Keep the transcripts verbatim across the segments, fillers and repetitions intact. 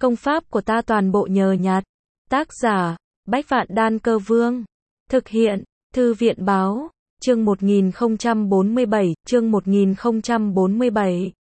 Công pháp của ta toàn bộ nhờ nhặt. Tác giả, Bách Vạn Đan Cơ Vương. Thực hiện, Thư viện báo, chương một nghìn không trăm bốn mươi bảy, chương một nghìn không trăm bốn mươi bảy.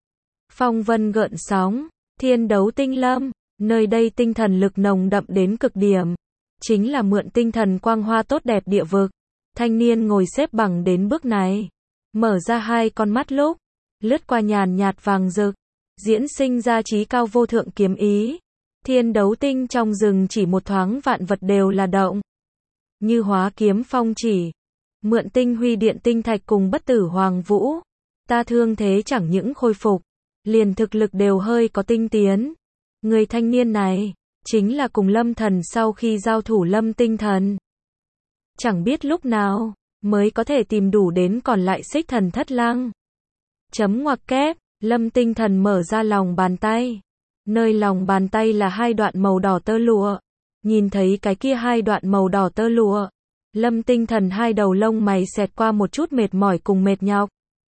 Phong vân gợn sóng, thiên đấu tinh lâm, nơi đây tinh thần lực nồng đậm đến cực điểm. Chính là mượn tinh thần quang hoa tốt đẹp địa vực. Thanh niên ngồi xếp bằng đến bước này. Mở ra hai con mắt lúc, lướt qua nhàn nhạt vàng rực. Diễn sinh ra trí cao vô thượng kiếm ý. Thiên đấu tinh trong rừng chỉ một thoáng vạn vật đều là động. Như hóa kiếm phong chỉ. Mượn tinh huy điện tinh thạch cùng bất tử hoàng vũ. Ta thương thế chẳng những khôi phục. Liền thực lực đều hơi có tinh tiến. Người thanh niên này, chính là cùng lâm thần sau khi giao thủ lâm tinh thần. Chẳng biết lúc nào, mới có thể tìm đủ đến còn lại xích thần thất lăng. Chấm ngoặc kép, lâm tinh thần mở ra lòng bàn tay. Nơi lòng bàn tay là hai đoạn màu đỏ tơ lụa. Nhìn thấy cái kia hai đoạn màu đỏ tơ lụa. Lâm tinh thần hai đầu lông mày xẹt qua một chút mệt mỏi cùng mệt nhọc.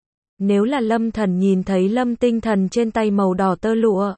Nếu là lâm thần nhìn thấy lâm tinh thần trên tay màu đỏ tơ lụa.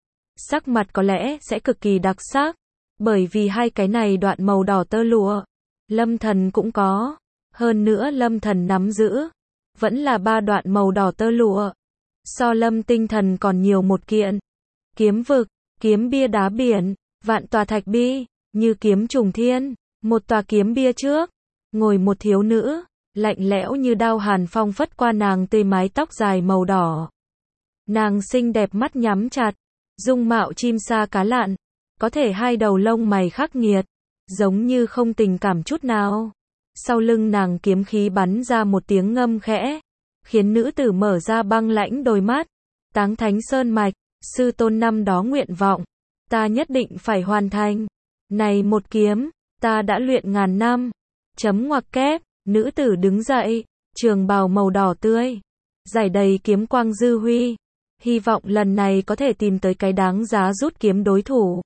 Sắc mặt có lẽ sẽ cực kỳ đặc sắc. Bởi vì hai cái này đoạn màu đỏ tơ lụa. Lâm thần cũng có. Hơn nữa lâm thần nắm giữ. Vẫn là ba đoạn màu đỏ tơ lụa. So lâm tinh thần còn nhiều một kiện. Kiếm vực, kiếm bia đá biển, vạn tòa thạch bi, như kiếm trùng thiên. Một tòa kiếm bia trước. Ngồi một thiếu nữ. Lạnh lẽo như đao hàn phong phất qua nàng tươi mái tóc dài màu đỏ. Nàng xinh đẹp mắt nhắm chặt. Dung mạo chim sa cá lặn. Có thể hai đầu lông mày khắc nghiệt. Giống như không tình cảm chút nào. Sau lưng nàng kiếm khí bắn ra một tiếng ngâm khẽ. Khiến nữ tử mở ra băng lãnh đôi mắt. Táng thánh sơn mạch. Sư tôn năm đó nguyện vọng. Ta nhất định phải hoàn thành. Này một kiếm. Ta đã luyện ngàn năm. Chấm ngoặc kép. Nữ tử đứng dậy. Trường bào màu đỏ tươi. Giải đầy kiếm quang dư huy. Hy vọng lần này có thể tìm tới cái đáng giá rút kiếm đối thủ.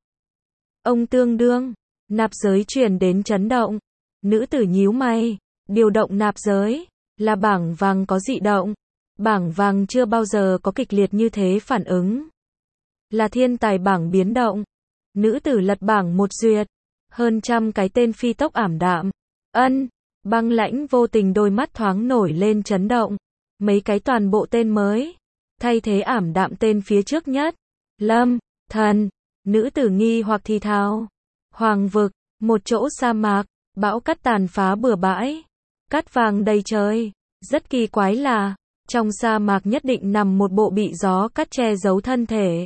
Ông tương đương. Nạp giới truyền đến chấn động. Nữ tử nhíu mày. Điều động nạp giới. Là bảng vàng có dị động. Bảng vàng chưa bao giờ có kịch liệt như thế phản ứng. Là thiên tài bảng biến động. Nữ tử lật bảng một duyệt. Hơn trăm cái tên phi tốc ảm đạm. Ân. Băng lãnh vô tình đôi mắt thoáng nổi lên chấn động. Mấy cái toàn bộ tên mới. Thay thế ảm đạm tên phía trước nhất. Lâm, thần. Nữ tử nghi hoặc thì thào. Hoàng vực. Một chỗ sa mạc. Bão cát tàn phá bừa bãi. Cát vàng đầy trời. Rất kỳ quái là. Trong sa mạc nhất định nằm một bộ bị gió cát che giấu thân thể.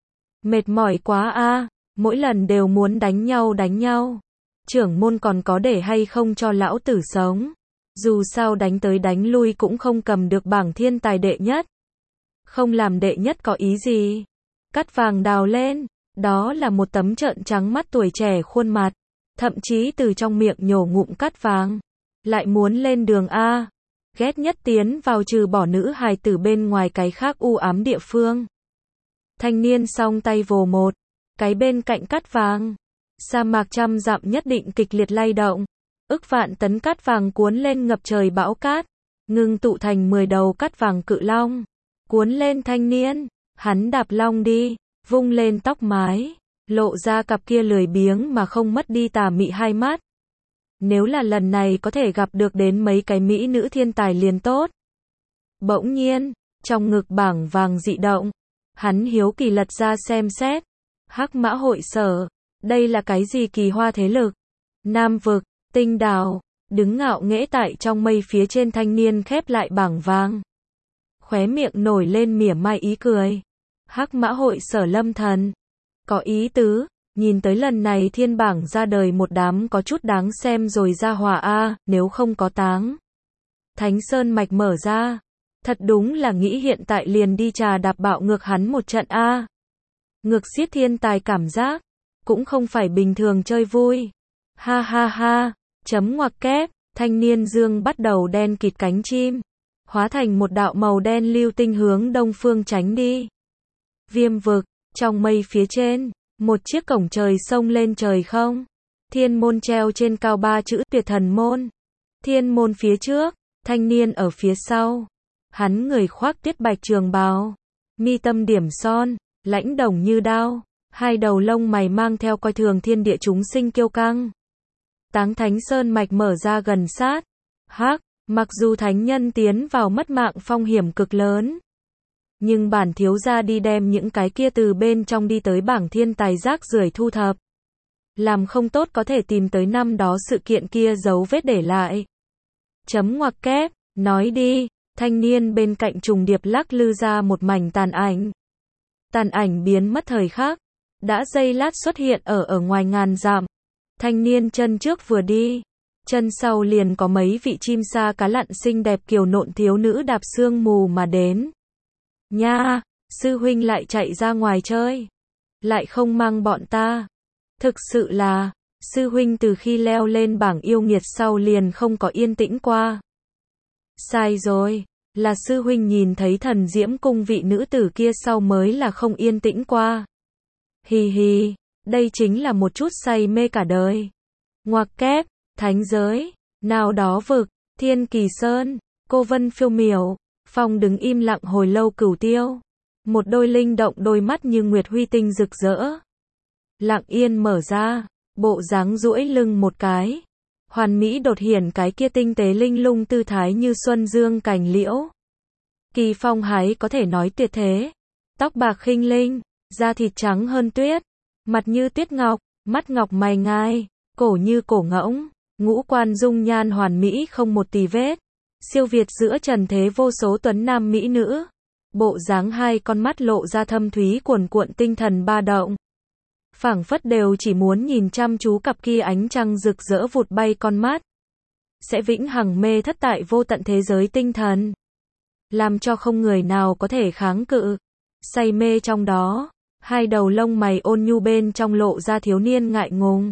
Mệt mỏi quá a. Mỗi lần đều muốn đánh nhau đánh nhau. Trưởng môn còn có để hay không cho lão tử sống. Dù sao đánh tới đánh lui cũng không cầm được bảng thiên tài đệ nhất. Không làm đệ nhất có ý gì. Cát vàng đào lên. Đó là một tấm trợn trắng mắt tuổi trẻ khuôn mặt. Thậm chí từ trong miệng nhổ ngụm cát vàng. Lại muốn lên đường A. Ghét nhất tiến vào trừ bỏ nữ hài tử bên ngoài cái khác u ám địa phương. Thanh niên song tay vồ một. Cái bên cạnh cát vàng. Sa mạc trăm dặm nhất định kịch liệt lay động. Ức vạn tấn cát vàng cuốn lên ngập trời bão cát. Ngưng tụ thành mười đầu cát vàng cự long. Cuốn lên thanh niên. Hắn đạp long đi. Vung lên tóc mái. Lộ ra cặp kia lười biếng mà không mất đi tà mị hai mắt. Nếu là lần này có thể gặp được đến mấy cái mỹ nữ thiên tài liền tốt. Bỗng nhiên. Trong ngực bảng vàng dị động. Hắn hiếu kỳ lật ra xem xét. Hắc mã hội sở. Đây là cái gì kỳ hoa thế lực? Nam vực, tinh đào, đứng ngạo nghễ tại trong mây phía trên thanh niên khép lại bảng vàng. Khóe miệng nổi lên mỉa mai ý cười. Hắc mã hội sở lâm thần. Có ý tứ, nhìn tới lần này thiên bảng ra đời một đám có chút đáng xem rồi ra hòa a, nếu không có táng. Thánh Sơn mạch mở ra. Thật đúng là nghĩ hiện tại liền đi trà đạp bạo ngược hắn một trận a. Ngược xiết thiên tài cảm giác. Cũng không phải bình thường chơi vui. Ha ha ha, chấm ngoặc kép, thanh niên dương bắt đầu đen kịt cánh chim. Hóa thành một đạo màu đen lưu tinh hướng đông phương tránh đi. Viêm vực, trong mây phía trên, một chiếc cổng trời sông lên trời không. Thiên môn treo trên cao ba chữ tuyệt thần môn. Thiên môn phía trước, thanh niên ở phía sau. Hắn người khoác tiết bạch trường bào. Mi tâm điểm son, lãnh đồng như đao. hai đầu lông mày mang theo coi thường thiên địa chúng sinh kiêu căng. Táng Thánh Sơn mạch mở ra gần sát. Hắc, mặc dù thánh nhân tiến vào mất mạng phong hiểm cực lớn, nhưng bản thiếu gia đi đem những cái kia từ bên trong đi tới bảng thiên tài rác rưởi thu thập. Làm không tốt có thể tìm tới năm đó sự kiện kia dấu vết để lại. Chấm ngoặc kép, nói đi, thanh niên bên cạnh trùng điệp lắc lư ra một mảnh tàn ảnh. Tàn ảnh biến mất thời khắc, đã giây lát xuất hiện ở ở ngoài ngàn dặm. Thanh niên chân trước vừa đi, chân sau liền có mấy vị chim sa cá lặn xinh đẹp kiều nộn thiếu nữ đạp sương mù mà đến. Nha, sư huynh lại chạy ra ngoài chơi, lại không mang bọn ta. Thực sự là, sư huynh từ khi leo lên bảng yêu nghiệt sau liền không có yên tĩnh qua. Sai rồi, là sư huynh nhìn thấy thần diễm cung vị nữ tử kia sau mới là không yên tĩnh qua. Hì hì, đây chính là một chút say mê cả đời. Ngoặc kép, thánh giới, nào đó vực, thiên kỳ sơn, cô vân phiêu miểu, phong đứng im lặng hồi lâu cửu tiêu. Một đôi linh động đôi mắt như nguyệt huy tinh rực rỡ. Lặng yên mở ra, bộ dáng duỗi lưng một cái. Hoàn mỹ đột hiển cái kia tinh tế linh lung tư thái như xuân dương cành liễu. Kỳ phong hái có thể nói tuyệt thế. Tóc bạc khinh linh, da thịt trắng hơn tuyết, mặt như tuyết ngọc, mắt ngọc mày ngai, cổ như cổ ngỗng, ngũ quan dung nhan hoàn mỹ không một tì vết. Siêu việt giữa trần thế vô số tuấn nam mỹ nữ. Bộ dáng hai con mắt lộ ra thâm thúy cuồn cuộn tinh thần ba động. Phảng phất đều chỉ muốn nhìn chăm chú cặp kia ánh trăng rực rỡ vụt bay con mắt. Sẽ vĩnh hằng mê thất tại vô tận thế giới tinh thần. Làm cho không người nào có thể kháng cự. Say mê trong đó, hai đầu lông mày ôn nhu bên trong lộ ra thiếu niên ngại ngùng.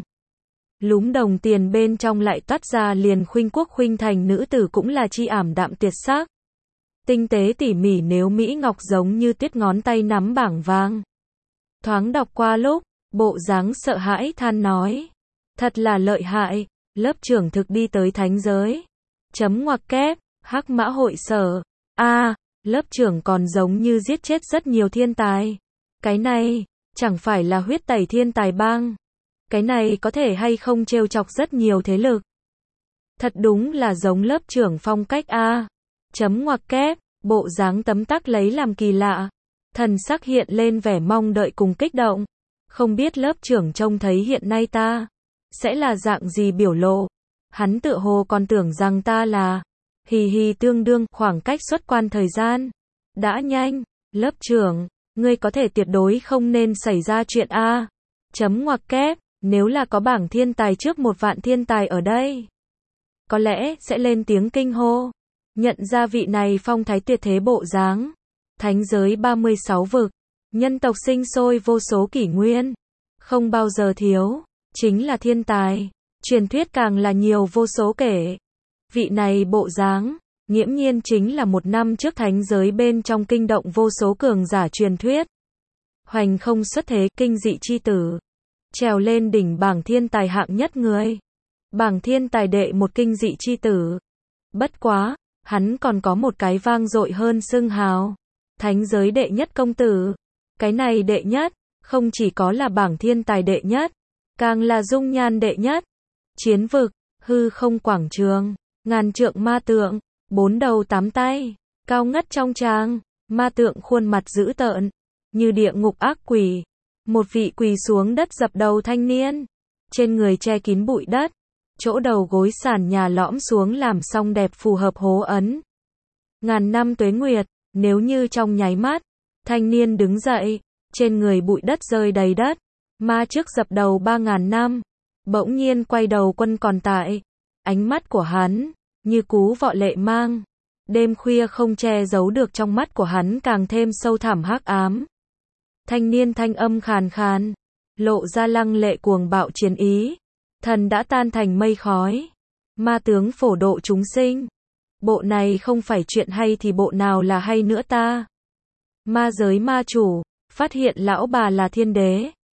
Lúm đồng tiền bên trong lại toát ra liền khuynh quốc khuynh thành nữ tử cũng là chi ảm đạm tuyệt sắc. Tinh tế tỉ mỉ nếu mỹ ngọc giống như tuyết ngón tay nắm bảng vàng. Thoáng đọc qua lúc, bộ dáng sợ hãi than nói. Thật là lợi hại, lớp trưởng thực đi tới thánh giới. Chấm ngoặc kép, hắc mã hội sở. A, lớp trưởng còn giống như giết chết rất nhiều thiên tài. Cái này, chẳng phải là huyết tẩy thiên tài bang. Cái này có thể hay không trêu chọc rất nhiều thế lực. Thật đúng là giống lớp trưởng phong cách A. Chấm ngoặc kép, bộ dáng tấm tắc lấy làm kỳ lạ. Thần sắc hiện lên vẻ mong đợi cùng kích động. Không biết lớp trưởng trông thấy hiện nay ta sẽ là dạng gì biểu lộ. Hắn tựa hồ còn tưởng rằng ta là hì hì tương đương khoảng cách xuất quan thời gian. Đã nhanh, lớp trưởng, ngươi có thể tuyệt đối không nên xảy ra chuyện A. Chấm ngoặc kép, nếu là có bảng thiên tài trước một vạn thiên tài ở đây, có lẽ sẽ lên tiếng kinh hô. Nhận ra vị này phong thái tuyệt thế bộ dáng. Thánh giới ba mươi sáu vực, nhân tộc sinh sôi vô số kỷ nguyên, không bao giờ thiếu, chính là thiên tài, truyền thuyết càng là nhiều vô số kể. Vị này bộ dáng, nghiễm nhiên chính là một năm trước thánh giới bên trong kinh động vô số cường giả truyền thuyết. Hoành không xuất thế, kinh dị chi tử, trèo lên đỉnh bảng thiên tài hạng nhất người. Bảng thiên tài đệ một kinh dị chi tử. Bất quá, hắn còn có một cái vang dội hơn xưng hào. Thánh giới đệ nhất công tử. Cái này đệ nhất, không chỉ có là bảng thiên tài đệ nhất, càng là dung nhan đệ nhất. Chiến vực, hư không quảng trường, ngàn trượng ma tượng, bốn đầu tám tay, cao ngất trong tràng, ma tượng khuôn mặt dữ tợn, như địa ngục ác quỷ. Một vị quỳ xuống đất dập đầu thanh niên, trên người che kín bụi đất, chỗ đầu gối sàn nhà lõm xuống làm song đẹp phù hợp hố ấn. Ngàn năm tuế nguyệt, nếu như trong nháy mắt, thanh niên đứng dậy, trên người bụi đất rơi đầy đất, ma trước dập đầu ba ngàn năm, bỗng nhiên quay đầu quân còn tại, ánh mắt của hắn, như cú vọ lệ mang, đêm khuya không che giấu được trong mắt của hắn càng thêm sâu thẳm hắc ám. Thanh niên thanh âm khàn khàn, lộ ra lăng lệ cuồng bạo chiến ý, thần đã tan thành mây khói, ma tướng phổ độ chúng sinh. Bộ này không phải chuyện hay thì bộ nào là hay nữa ta? Ma giới ma chủ, phát hiện lão bà là thiên đế.